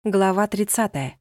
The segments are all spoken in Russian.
Глава 30.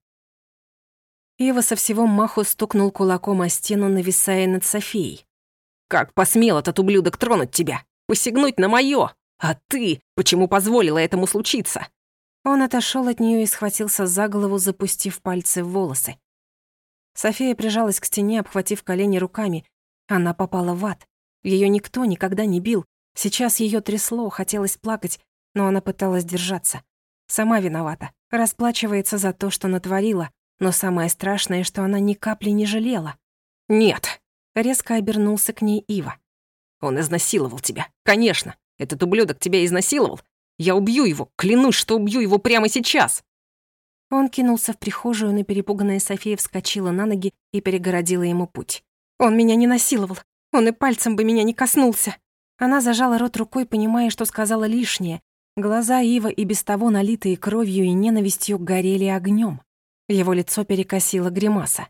Ива со всего маху стукнул кулаком о стену, нависая над Софией. «Как посмел этот ублюдок тронуть тебя? Посягнуть на моё? А ты почему позволила этому случиться?» Он отошёл от неё и схватился за голову, запустив пальцы в волосы. София прижалась к стене, обхватив колени руками. Она попала в ад. Её никто никогда не бил. Сейчас её трясло, хотелось плакать, но она пыталась держаться. Сама виновата. Расплачивается за то, что натворила, но самое страшное, что она ни капли не жалела. «Нет!» — резко обернулся к ней Ива. «Он изнасиловал тебя. Конечно, этот ублюдок тебя изнасиловал. Я убью его, клянусь, что убью его прямо сейчас!» Он кинулся в прихожую, но перепуганная София вскочила на ноги и перегородила ему путь. «Он меня не насиловал. Он и пальцем бы меня не коснулся». Она зажала рот рукой, понимая, что сказала лишнее. Глаза Ива, и без того налитые кровью и ненавистью, горели огнём. Его лицо перекосило гримаса.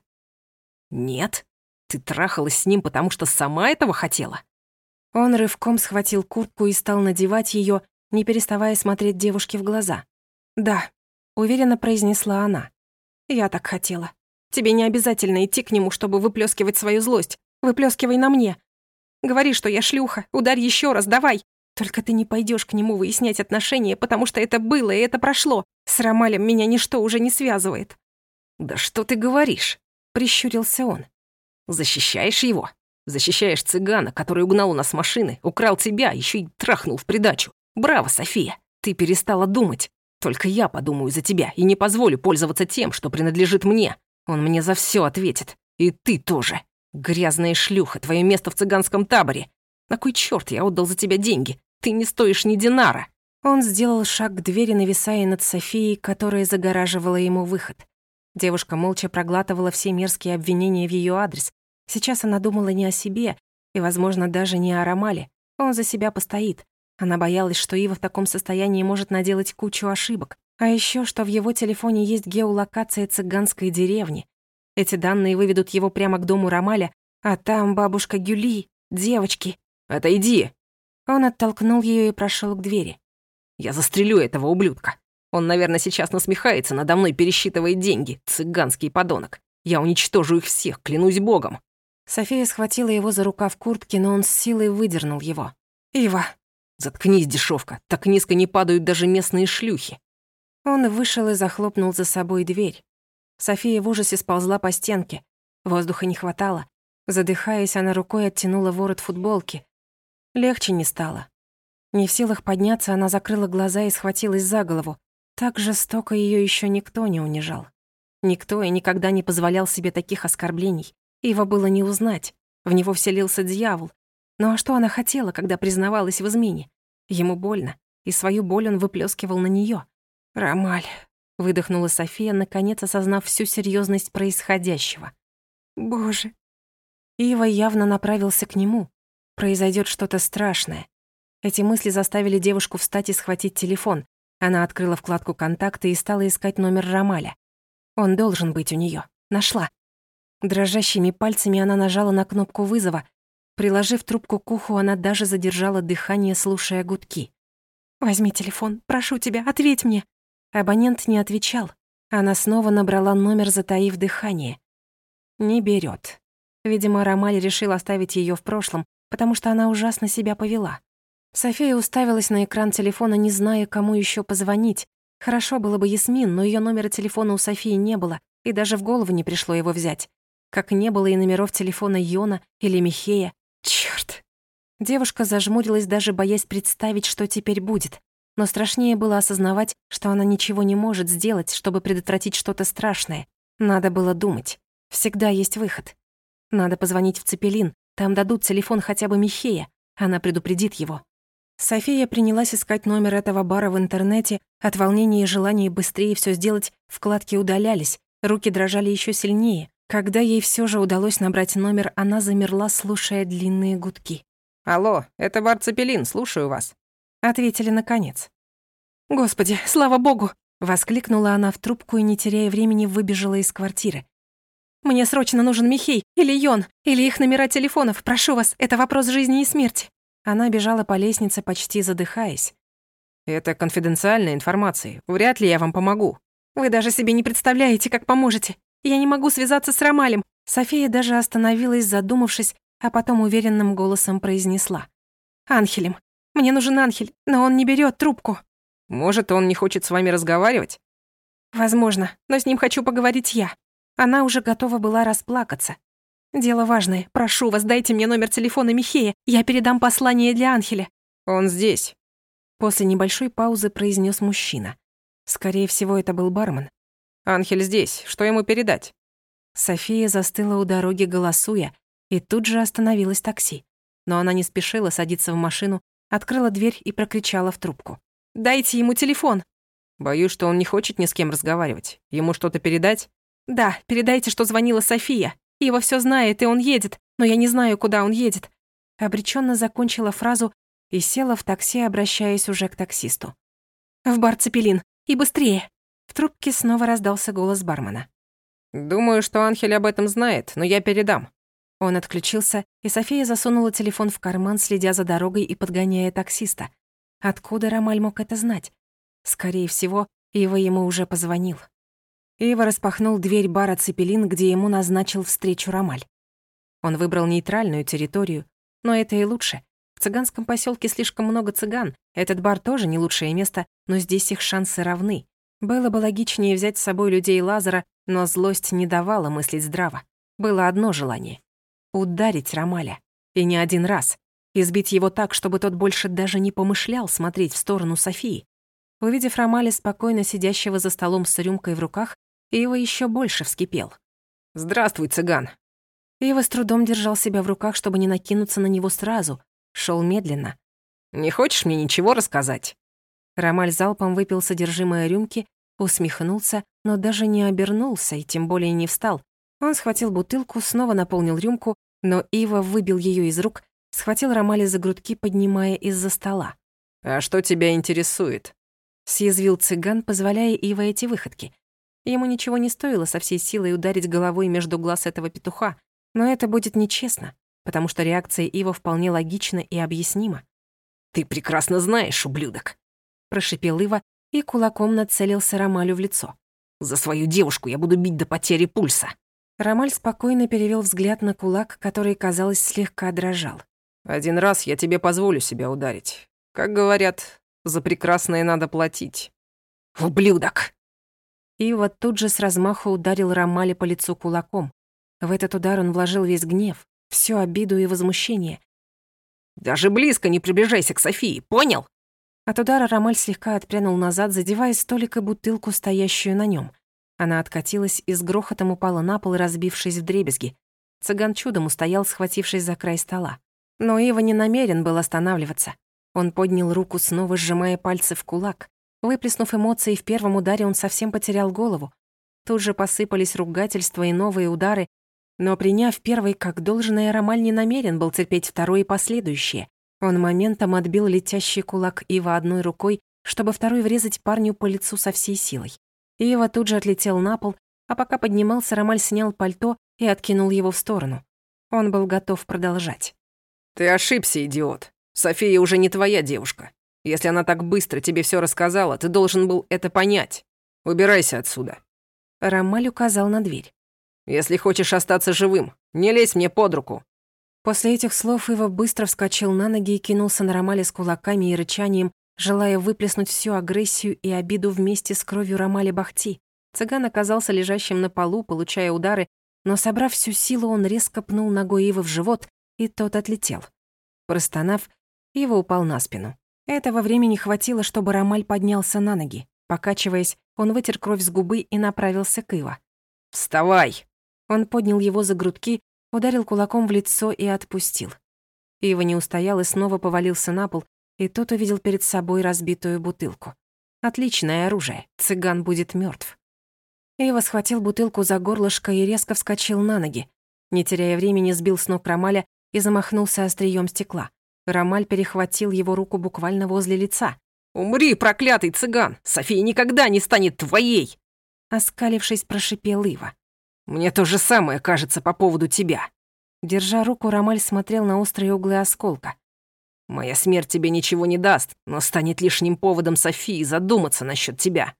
«Нет? Ты трахалась с ним, потому что сама этого хотела?» Он рывком схватил куртку и стал надевать её, не переставая смотреть девушке в глаза. «Да», — уверенно произнесла она. «Я так хотела. Тебе не обязательно идти к нему, чтобы выплёскивать свою злость. Выплёскивай на мне. Говори, что я шлюха, ударь ещё раз, давай. Только ты не пойдёшь к нему выяснять отношения, потому что это было и это прошло. С Ромалем меня ничто уже не связывает». «Да что ты говоришь?» — прищурился он. «Защищаешь его? Защищаешь цыгана, который угнал у нас машины, украл тебя, ещё и трахнул в придачу. Браво, София, ты перестала думать. Только я подумаю за тебя и не позволю пользоваться тем, что принадлежит мне. Он мне за всё ответит. И ты тоже. Грязная шлюха, твоё место в цыганском таборе. На кой чёрт я отдал за тебя деньги? Ты не стоишь ни динара». Он сделал шаг к двери, нависая над Софией, которая загораживала ему выход. Девушка молча проглатывала все мерзкие обвинения в её адрес. Сейчас она думала не о себе и, возможно, даже не о Ромале. Он за себя постоит. Она боялась, что Ива в таком состоянии может наделать кучу ошибок. А ещё, что в его телефоне есть геолокация цыганской деревни. Эти данные выведут его прямо к дому Ромаля, а там бабушка Гюли, девочки. «Отойди!» Он оттолкнул её и прошёл к двери. «Я застрелю этого ублюдка. Он, наверное, сейчас насмехается надо мной, пересчитывает деньги, цыганский подонок. Я уничтожу их всех, клянусь богом». София схватила его за рукав куртки, но он с силой выдернул его. «Ива!» «Заткнись, дешевка, так низко не падают даже местные шлюхи». Он вышел и захлопнул за собой дверь. София в ужасе сползла по стенке. Воздуха не хватало. Задыхаясь, она рукой оттянула ворот футболки. Легче не стало. Не в силах подняться, она закрыла глаза и схватилась за голову. Так жестоко её ещё никто не унижал. Никто и никогда не позволял себе таких оскорблений. Ива было не узнать. В него вселился дьявол. Ну а что она хотела, когда признавалась в измене? Ему больно, и свою боль он выплёскивал на неё. «Ромаль», — выдохнула София, наконец осознав всю серьёзность происходящего. «Боже». Ива явно направился к нему. Произойдёт что-то страшное. Эти мысли заставили девушку встать и схватить телефон. Она открыла вкладку «Контакты» и стала искать номер Ромаля. Он должен быть у неё. Нашла. Дрожащими пальцами она нажала на кнопку вызова. Приложив трубку к уху, она даже задержала дыхание, слушая гудки. «Возьми телефон, прошу тебя, ответь мне». Абонент не отвечал. Она снова набрала номер, затаив дыхание. Не берёт. Видимо, Ромаль решил оставить её в прошлом, потому что она ужасно себя повела. София уставилась на экран телефона, не зная, кому ещё позвонить. Хорошо было бы Ясмин, но её номера телефона у Софии не было, и даже в голову не пришло его взять. Как не было и номеров телефона Йона или Михея. Чёрт! Девушка зажмурилась, даже боясь представить, что теперь будет. Но страшнее было осознавать, что она ничего не может сделать, чтобы предотвратить что-то страшное. Надо было думать. Всегда есть выход. Надо позвонить в Цепелин. Там дадут телефон хотя бы Михея. Она предупредит его. София принялась искать номер этого бара в интернете. От волнения и желания быстрее всё сделать, вкладки удалялись. Руки дрожали ещё сильнее. Когда ей всё же удалось набрать номер, она замерла, слушая длинные гудки. «Алло, это бар Цепелин, слушаю вас». Ответили наконец. «Господи, слава богу!» — воскликнула она в трубку и, не теряя времени, выбежала из квартиры. «Мне срочно нужен Михей или Йон, или их номера телефонов. Прошу вас, это вопрос жизни и смерти». Она бежала по лестнице, почти задыхаясь. «Это конфиденциальная информация. Вряд ли я вам помогу». Вы даже себе не представляете, как поможете. Я не могу связаться с Ромалем». София даже остановилась, задумавшись, а потом уверенным голосом произнесла. «Анхелем. Мне нужен Анхель, но он не берет трубку». «Может, он не хочет с вами разговаривать?» «Возможно, но с ним хочу поговорить я». Она уже готова была расплакаться. «Дело важное. Прошу вас, дайте мне номер телефона Михея. Я передам послание для Анхеля». «Он здесь». После небольшой паузы произнес мужчина. Скорее всего, это был бармен. «Анхель здесь. Что ему передать?» София застыла у дороги, голосуя, и тут же остановилось такси. Но она не спешила садиться в машину, открыла дверь и прокричала в трубку. «Дайте ему телефон!» «Боюсь, что он не хочет ни с кем разговаривать. Ему что-то передать?» «Да, передайте, что звонила София. Ива всё знает, и он едет, но я не знаю, куда он едет». Обречённо закончила фразу и села в такси, обращаясь уже к таксисту. «В бар «Цепелин». И быстрее!» В трубке снова раздался голос бармена. «Думаю, что Анхель об этом знает, но я передам». Он отключился, и София засунула телефон в карман, следя за дорогой и подгоняя таксиста. Откуда Ромаль мог это знать? Скорее всего, Ива ему уже позвонил. Ива распахнул дверь бара «Цепелин», где ему назначил встречу Ромаль. Он выбрал нейтральную территорию, но это и лучше. В цыганском поселке слишком много цыган. Этот бар тоже не лучшее место, но здесь их шансы равны. Было бы логичнее взять с собой людей Лазара, но злость не давала мыслить здраво. Было одно желание — ударить Ромаля. И не один раз. Избить его так, чтобы тот больше даже не помышлял смотреть в сторону Софии. Увидев Ромаля, спокойно сидящего за столом с рюмкой в руках, Ива еще больше вскипел. «Здравствуй, цыган». Ива с трудом держал себя в руках, чтобы не накинуться на него сразу. Шел медленно. «Не хочешь мне ничего рассказать?» Ромаль залпом выпил содержимое рюмки, усмехнулся, но даже не обернулся и тем более не встал. Он схватил бутылку, снова наполнил рюмку, но Ива выбил ее из рук, схватил Ромаля за грудки, поднимая из-за стола. «А что тебя интересует?» Съязвил цыган, позволяя Ива эти выходки. Ему ничего не стоило со всей силой ударить головой между глаз этого петуха, но это будет нечестно, потому что реакция Ива вполне логична и объяснима. «Ты прекрасно знаешь, ублюдок», — прошипел Ива и кулаком нацелился Ромалю в лицо. «За свою девушку я буду бить до потери пульса». Ромаль спокойно перевел взгляд на кулак, который, казалось, слегка дрожал. «Один раз я тебе позволю себя ударить. Как говорят, за прекрасное надо платить». «Ублюдок!» Ива тут же с размаху ударил Ромаля по лицу кулаком. В этот удар он вложил весь гнев, всю обиду и возмущение. «Даже близко не приближайся к Софии, понял?» От удара Ромаль слегка отпрянул назад, задевая столик и бутылку, стоящую на нем. Она откатилась и с грохотом упала на пол, разбившись вдребезги. Цыган чудом устоял, схватившись за край стола. Но Ива не намерен был останавливаться. Он поднял руку, снова сжимая пальцы в кулак. Выплеснув эмоции в первом ударе, он совсем потерял голову. Тут же посыпались ругательства и новые удары, но приняв первый как должное, Ромаль не намерен был терпеть второй и последующие. Он моментом отбил летящий кулак Ива одной рукой, чтобы второй врезать парню по лицу со всей силой. Ива тут же отлетел на пол, а пока поднимался, Ромаль снял пальто и откинул его в сторону. Он был готов продолжать. «Ты ошибся, идиот. София уже не твоя девушка. Если она так быстро тебе все рассказала, ты должен был это понять. Убирайся отсюда». Ромаль указал на дверь. «Если хочешь остаться живым, не лезь мне под руку». После этих слов Ива быстро вскочил на ноги и кинулся на Ромаля с кулаками и рычанием, желая выплеснуть всю агрессию и обиду вместе с кровью Ромаля Бахти. Цыган оказался лежащим на полу, получая удары, но, собрав всю силу, он резко пнул ногой Ивы в живот, и тот отлетел. Простонав, Ива упал на спину. Этого времени хватило, чтобы Ромаль поднялся на ноги. Покачиваясь, он вытер кровь с губы и направился к Ива. «Вставай!» Он поднял его за грудки, ударил кулаком в лицо и отпустил. Ива не устоял и снова повалился на пол, и тот увидел перед собой разбитую бутылку. Отличное оружие, цыган будет мертв. Ива схватил бутылку за горлышко и резко вскочил на ноги. Не теряя времени, сбил с ног Ромаля и замахнулся острием стекла. Ромаль перехватил его руку буквально возле лица. «Умри, проклятый цыган! София никогда не станет твоей!» Оскалившись, прошипел Ива. «Мне то же самое кажется по поводу тебя». Держа руку, Ромаль смотрел на острые углы осколка. «Моя смерть тебе ничего не даст, но станет лишним поводом Софии задуматься насчет тебя».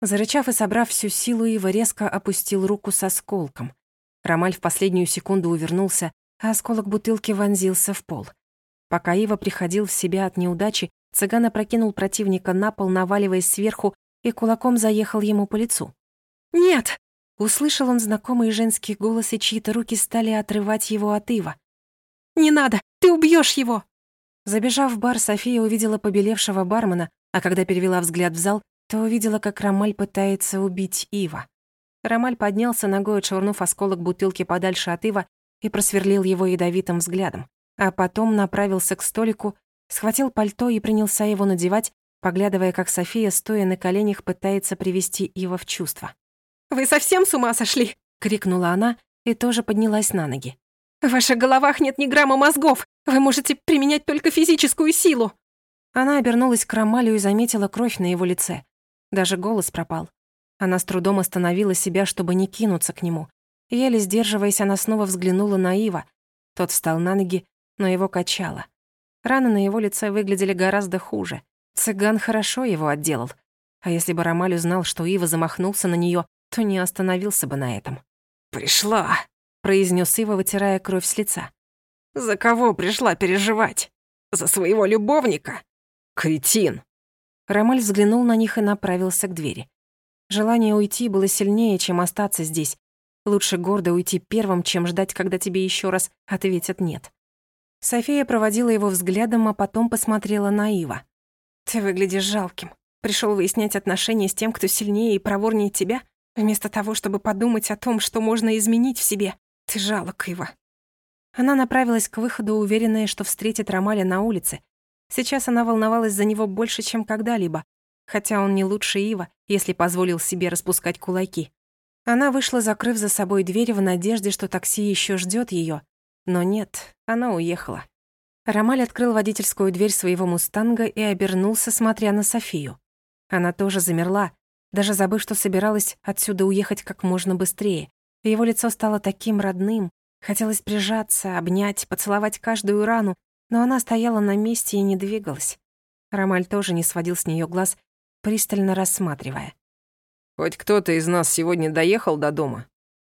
Зарычав и собрав всю силу, Ива резко опустил руку с осколком. Ромаль в последнюю секунду увернулся, а осколок бутылки вонзился в пол. Пока Ива приходил в себя от неудачи, цыган опрокинул противника на пол, наваливаясь сверху, и кулаком заехал ему по лицу. «Нет!» — услышал он знакомый женский голос, и чьи-то руки стали отрывать его от Ива. «Не надо! Ты убьёшь его!» Забежав в бар, София увидела побелевшего бармена, а когда перевела взгляд в зал, то увидела, как Ромаль пытается убить Ива. Ромаль поднялся ногой, отшвырнув осколок бутылки подальше от Ива, и просверлил его ядовитым взглядом, а потом направился к столику, схватил пальто и принялся его надевать, поглядывая, как София, стоя на коленях, пытается привести Ива в чувство. «Вы совсем с ума сошли?» — крикнула она и тоже поднялась на ноги. «В ваших головах нет ни грамма мозгов! Вы можете применять только физическую силу!» Она обернулась к Ромалю и заметила кровь на его лице. Даже голос пропал. Она с трудом остановила себя, чтобы не кинуться к нему. Еле сдерживаясь, она снова взглянула на Ива. Тот встал на ноги, но его качало. Раны на его лице выглядели гораздо хуже. Цыган хорошо его отделал. А если бы Ромаль узнал, что Ива замахнулся на неё, то не остановился бы на этом. «Пришла», — произнёс Ива, вытирая кровь с лица. «За кого пришла переживать? За своего любовника? Кретин!» Ромаль взглянул на них и направился к двери. Желание уйти было сильнее, чем остаться здесь. Лучше гордо уйти первым, чем ждать, когда тебе ещё раз ответят «нет». София проводила его взглядом, а потом посмотрела на Ива. «Ты выглядишь жалким. Пришёл выяснять отношения с тем, кто сильнее и проворнее тебя, вместо того, чтобы подумать о том, что можно изменить в себе. Ты жалок, Ива». Она направилась к выходу, уверенная, что встретит Ромаля на улице. Сейчас она волновалась за него больше, чем когда-либо, хотя он не лучше Ива, если позволил себе распускать кулаки. Она вышла, закрыв за собой дверь в надежде, что такси ещё ждёт её. Но нет, она уехала. Ромаль открыл водительскую дверь своего «Мустанга» и обернулся, смотря на Софию. Она тоже замерла, даже забыв, что собиралась отсюда уехать как можно быстрее. Его лицо стало таким родным. Хотелось прижаться, обнять, поцеловать каждую рану, но она стояла на месте и не двигалась. Ромаль тоже не сводил с неё глаз, пристально рассматривая. «Хоть кто-то из нас сегодня доехал до дома?»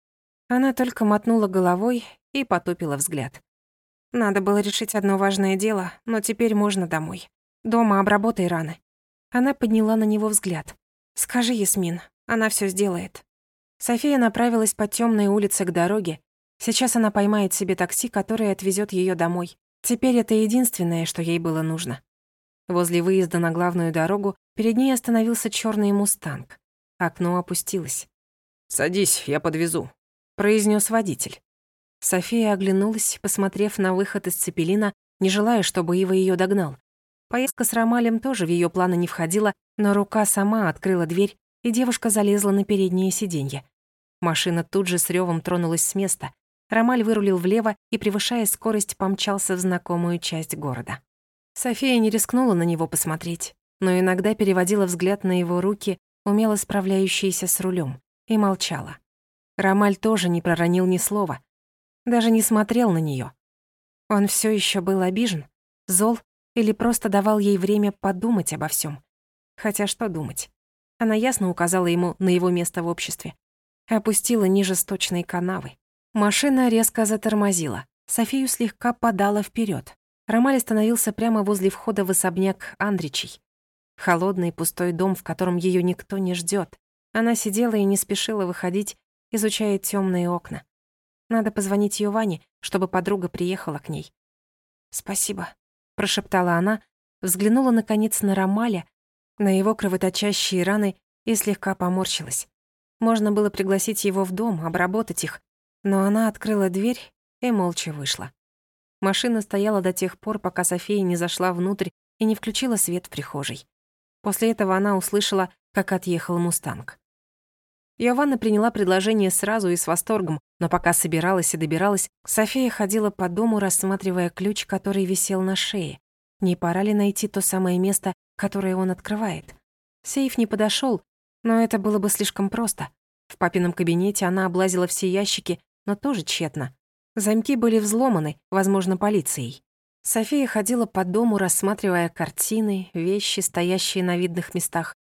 Она только мотнула головой и потупила взгляд. Надо было решить одно важное дело, но теперь можно домой. Дома обработай раны. Она подняла на него взгляд. «Скажи, Ясмин, она всё сделает». София направилась по тёмной улице к дороге. Сейчас она поймает себе такси, которое отвезёт её домой. Теперь это единственное, что ей было нужно. Возле выезда на главную дорогу перед ней остановился чёрный «Мустанг». Окно опустилось. «Садись, я подвезу», — произнёс водитель. София оглянулась, посмотрев на выход из Цепелина, не желая, чтобы Ива её догнал. Поездка с Ромалем тоже в её планы не входила, но рука сама открыла дверь, и девушка залезла на переднее сиденье. Машина тут же с рёвом тронулась с места. Ромаль вырулил влево и, превышая скорость, помчался в знакомую часть города. София не рискнула на него посмотреть, но иногда переводила взгляд на его руки, умело справляющиеся с рулем, и молчала. Ромаль тоже не проронил ни слова, даже не смотрел на неё. Он всё ещё был обижен, зол или просто давал ей время подумать обо всём. Хотя что думать? Она ясно указала ему на его место в обществе. Опустила ниже сточной канавы. Машина резко затормозила. Софию слегка подала вперёд. Ромаль остановился прямо возле входа в особняк Андричей. Холодный пустой дом, в котором её никто не ждёт. Она сидела и не спешила выходить, изучая тёмные окна. Надо позвонить Йоване, чтобы подруга приехала к ней. «Спасибо», — прошептала она, взглянула наконец на Ромаля, на его кровоточащие раны и слегка поморщилась. Можно было пригласить его в дом, обработать их, но она открыла дверь и молча вышла. Машина стояла до тех пор, пока София не зашла внутрь и не включила свет в прихожей. После этого она услышала, как отъехал «Мустанг». Йованна приняла предложение сразу и с восторгом, но пока собиралась и добиралась, София ходила по дому, рассматривая ключ, который висел на шее. Не пора ли найти то самое место, которое он открывает? Сейф не подошёл, но это было бы слишком просто. В папином кабинете она облазила все ящики, но тоже тщетно. Замки были взломаны, возможно, полицией. София ходила по дому, рассматривая картины, вещи, стоящие на видных местах.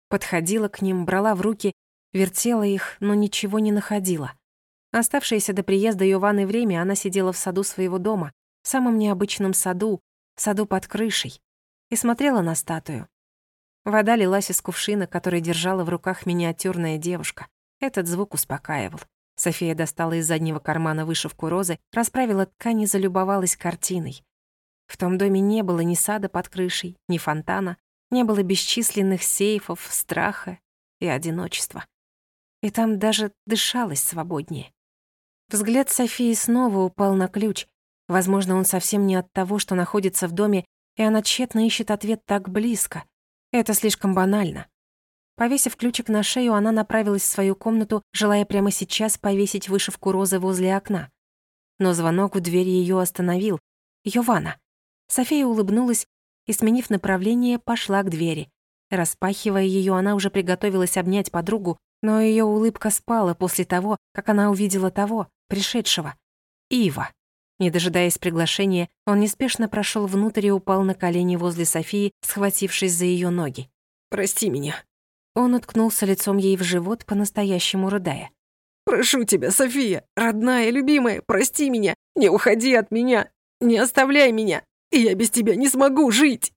Подходила к ним, брала в руки, вертела их, но ничего не находила. Оставшееся до приезда Йованы время она сидела в саду своего дома, в самом необычном саду под крышей, и смотрела на статую. Вода лилась из кувшина, который держала в руках миниатюрная девушка. Этот звук успокаивал. София достала из заднего кармана вышивку розы, расправила ткань и залюбовалась картиной. В том доме не было ни сада под крышей, ни фонтана, не было бесчисленных сейфов, страха и одиночества. И там даже дышалось свободнее. Взгляд Софии снова упал на ключ. Возможно, он совсем не от того, что находится в доме, и она тщетно ищет ответ так близко. Это слишком банально. Повесив ключик на шею, она направилась в свою комнату, желая прямо сейчас повесить вышивку розы возле окна. Но звонок в дверь ее остановил. Йована. София улыбнулась и, сменив направление, пошла к двери. Распахивая ее, она уже приготовилась обнять подругу, но ее улыбка спала после того, как она увидела того, пришедшего. Ива. Не дожидаясь приглашения, он неспешно прошел внутрь и упал на колени возле Софии, схватившись за ее ноги. «Прости меня». Он уткнулся лицом ей в живот, по-настоящему рыдая. «Прошу тебя, София, родная, любимая, прости меня, не уходи от меня, не оставляй меня, я без тебя не смогу жить».